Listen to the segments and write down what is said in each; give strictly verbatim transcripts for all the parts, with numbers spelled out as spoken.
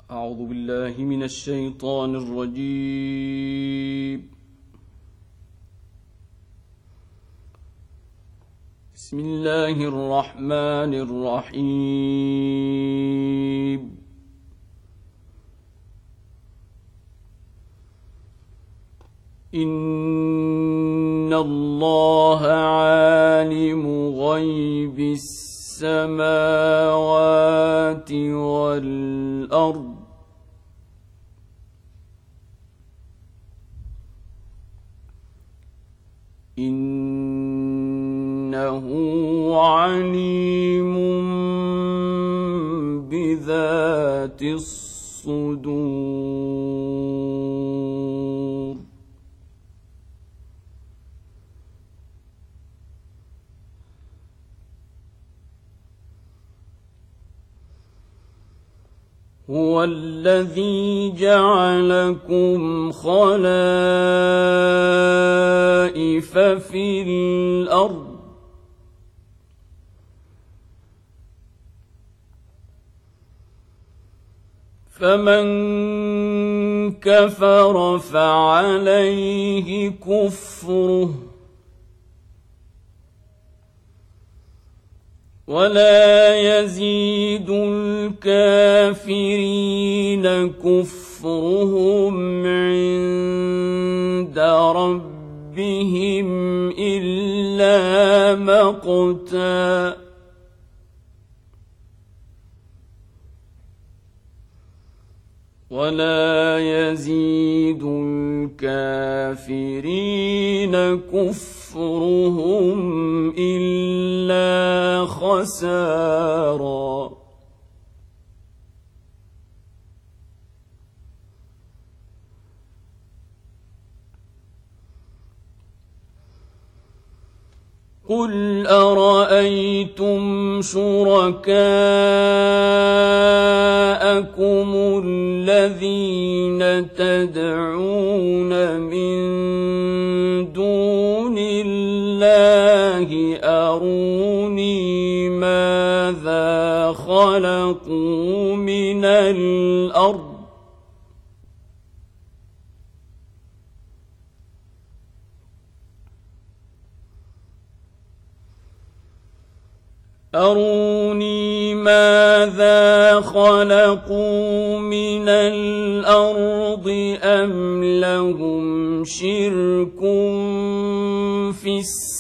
أعوذ بالله من الشيطان الرجيم. بسم الله الرحمن الرحيم. إن الله عالم غيب السماوات والأرض إنه عليم بذات الصدور. هو الذي جعلكم خلائف في الأرض فمن كفر فعليه كفره ولا يزيد الكافرين كفرهم عند ربهم إلا مقتا ولا يزيد الكافرين كفرهم إلا خسارا. قل أرأيتم شركاءكم الذين تدعون من دون الله أروني ماذا خلقوا من الأرض أروني ماذا خلقوا من الأرض أم لهم شرك في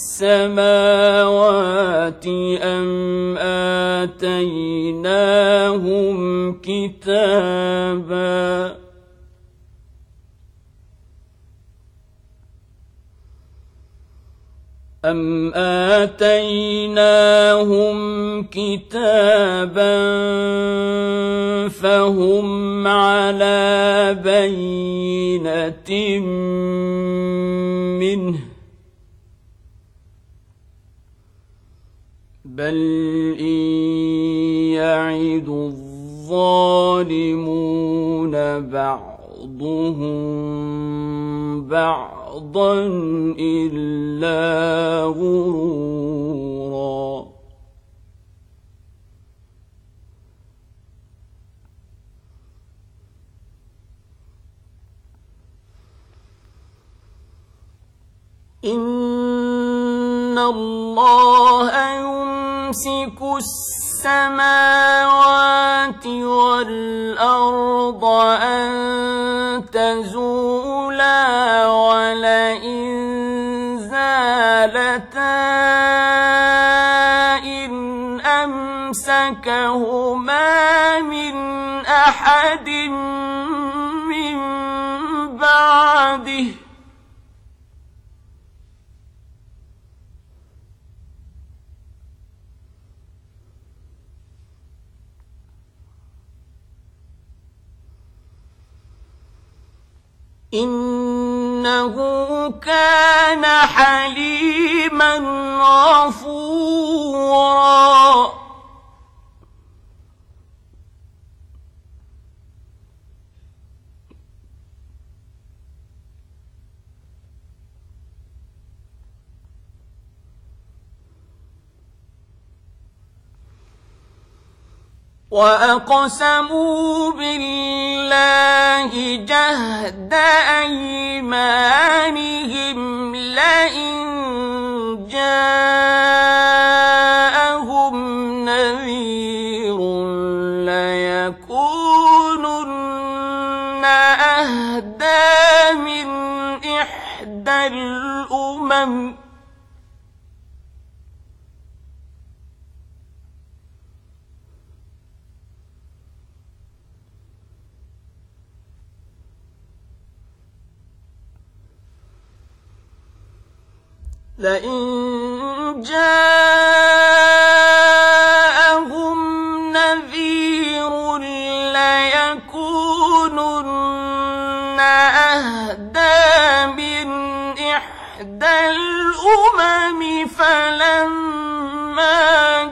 السماوات أم آتيناهم كتابا أم آتيناهم كتابا فهم على بينة منه بل إن يعد الظالمون بعضهم بعضا إلا غرورا. إن الله يمسك السماوات والأرض أن تزولا ولئن زالتا إن أمسكهما من أحد من بعده إنه كان حليما غفورا. وأقسموا بالله جهد أيمانهم لئن جاءهم نذير ليكونن أهدى من إحدى الأمم لئن جاءهم نذير ليكونن أهدى من إحدى الأمم فلما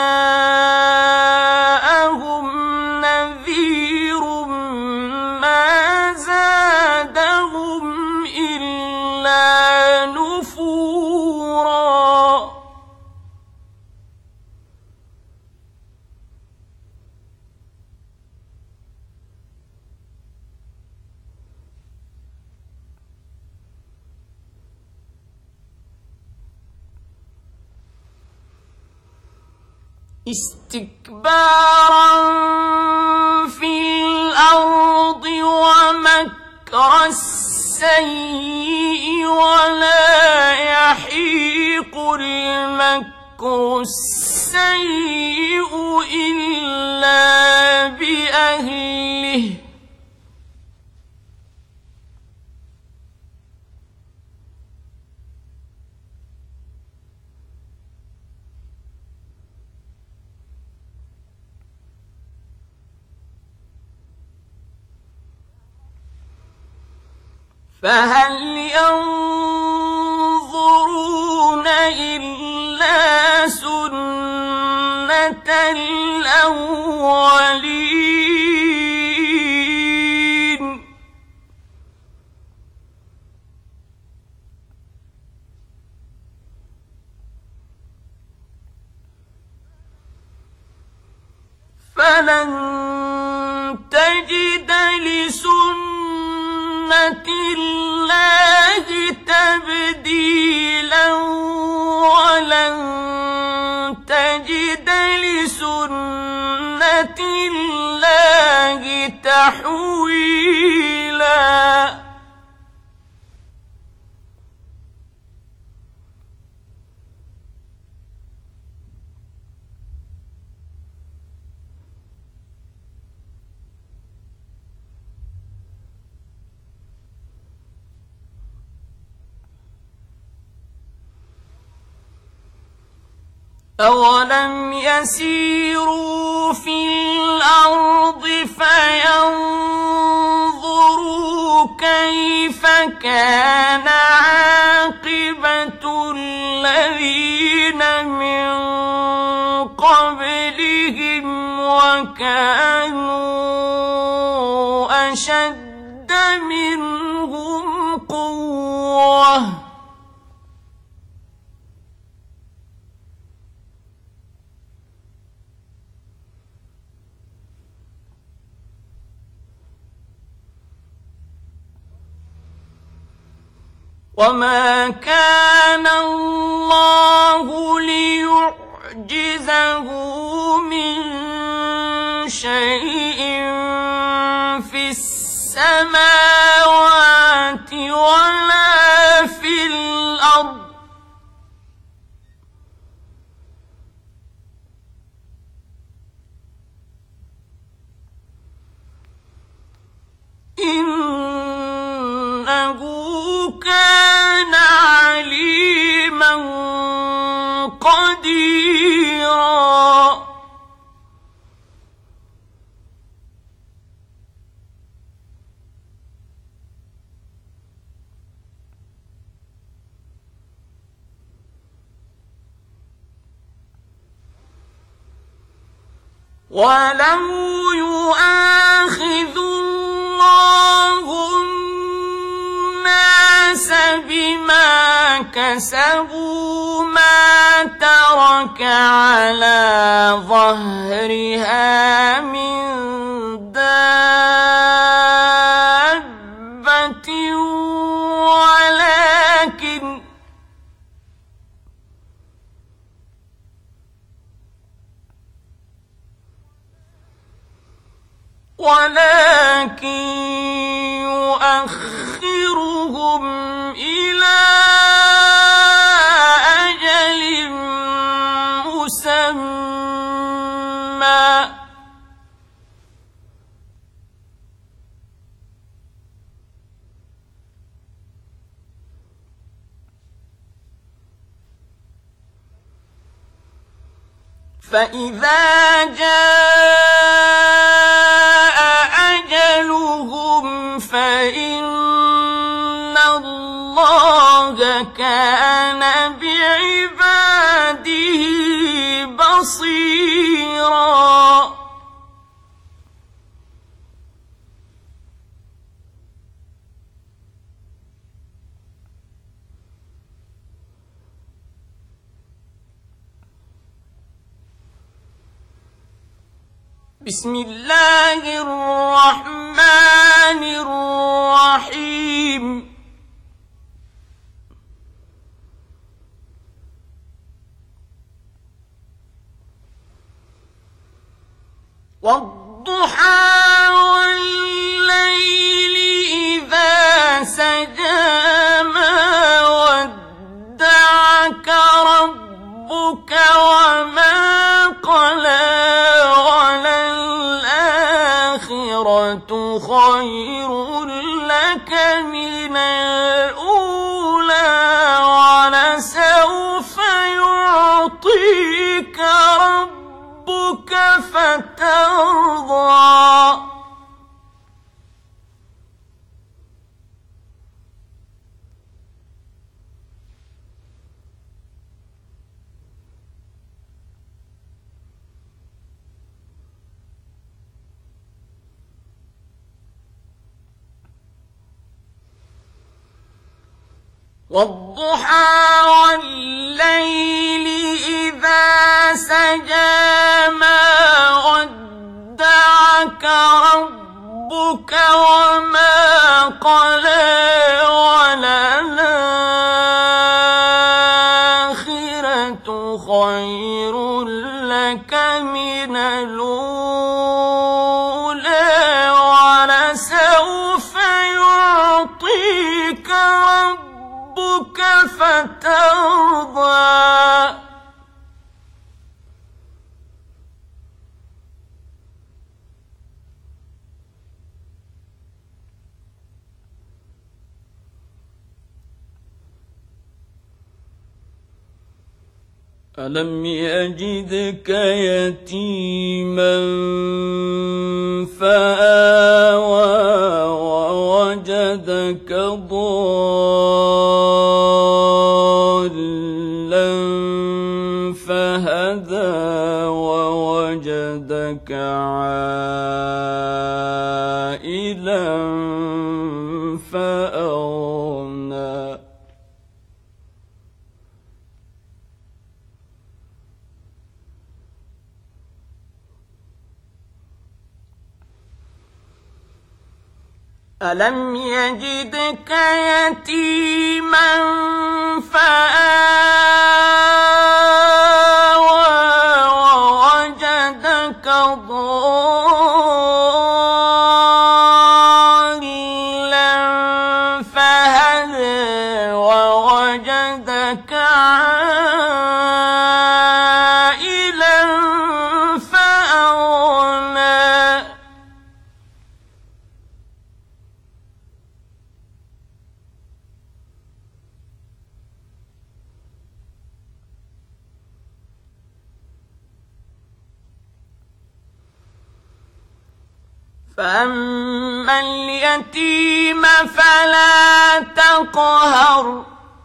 جاءهم نذير ما زادهم إلا نفورا استكبارا في الأرض ومكر السيء ولا يحيق المكر السيء إلا بأهله فهل ينظرون إلا سنة الأولين فلن تجد لسنة الله تبديلا ولن تجد لسنة الله تحويلا أولم يسيروا في الأرض فينظروا كيف كان عاقبة الذين من قبلهم وكانوا أشد منهم قوة وما كان الله ليعجزه من شيء في السماوات ولا في الأرض إنه كان عليما قديرا ولو يؤاخذ الله الناس بما كسبوا ما ترك على ظهرها ولكن يؤخرهم إلى أجل مسمى فإذا جاء أجلهم فإن الله كان بعباده بصيرا بسم الله الرحمن الرحيم والضحى والليل إذا سجى ما ودعك ربك وما قلى خير لك من الأولى ولسوف يعطيك ربك فترضى والضحى والليل إذا سجى ما ودعك ربك وما قلى وللآخرة خير لك من الأولى ولسوف يعطيك ربك فترضى ألم يجدك يتيما فآوى ووجدك ضالا فهدى ووجدك عائلا فأغنى ألم يجدك يتيما فآوى ووجدك ضالا فهدى ووجدك عائلا فأغنى فأما اليتيم فلا تقهر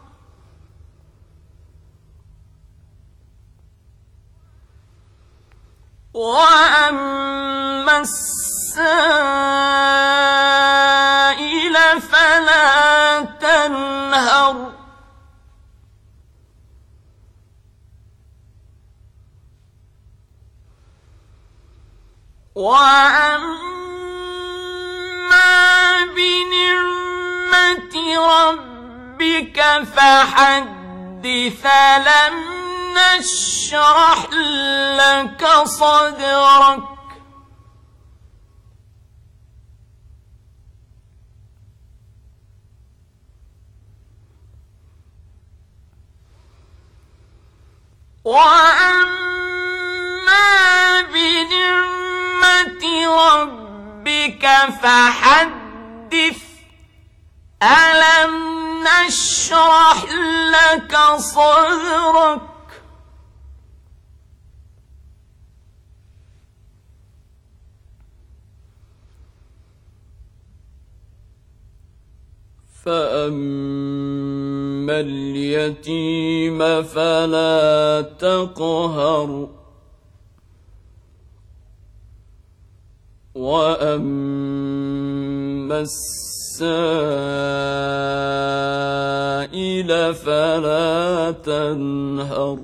وأما السائل فلا تنهر وأما بنعمة ربك فحدث ألم نشرح لك صدرك وأما بنعمة ربك فحدث ألم نشرح لك صدرك فأما اليتيم فلا تقهر وأما السائل فلا تنهر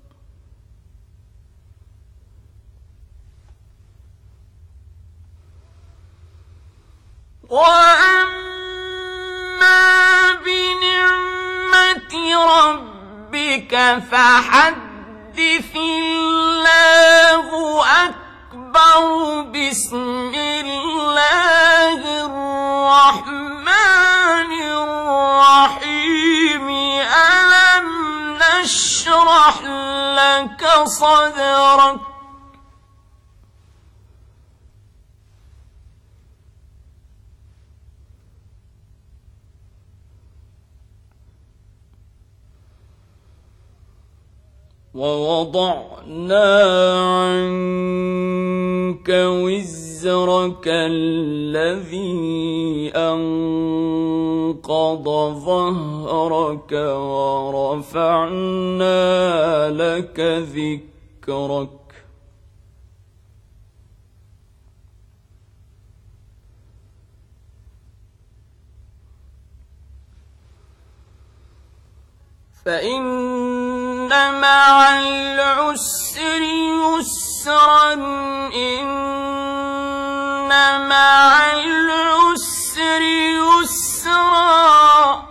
وأما بنعمة ربك فحدث الله أكبر بسم الله الرحمن الرحيم ألم نشرح لك صدرك ووضعنا عنك وزرك الذي أنقض ظهرك ورفعنا لك ذكرك فإن مع العسر يسرا إن مع العسر يسرا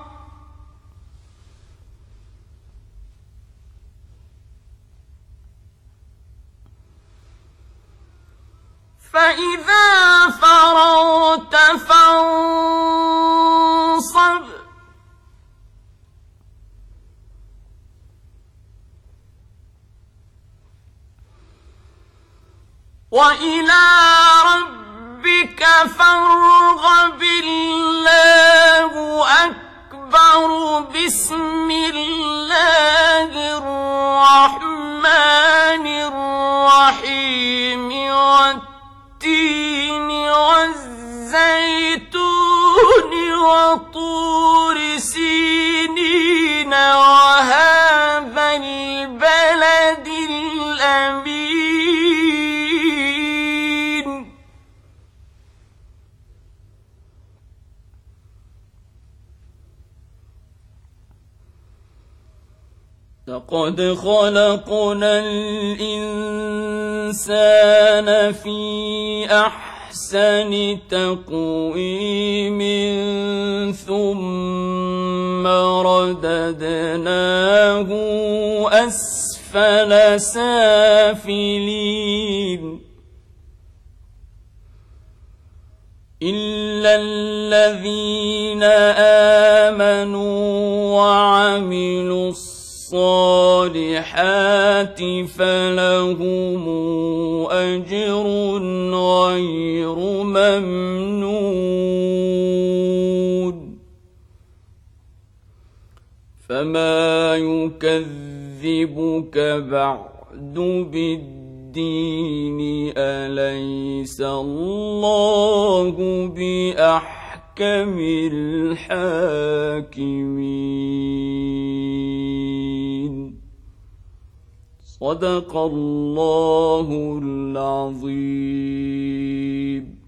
فإذا فرغت فانصب وإلى ربك فارغب الله أكبر بسم الله الرحمن الرحيم والتين والزيتون وطور سينين وهذا البلد الأمين لقد خلقنا الإنسان في أحسن تقويم ثم رددناه أسفل سافلين إلا الذين آمنوا وعملوا الصالحات فلهم أجر غير ممنون فما يكذبك بعد بالدين أليس الله بأحكم الحاكمين صدق الله العظيم.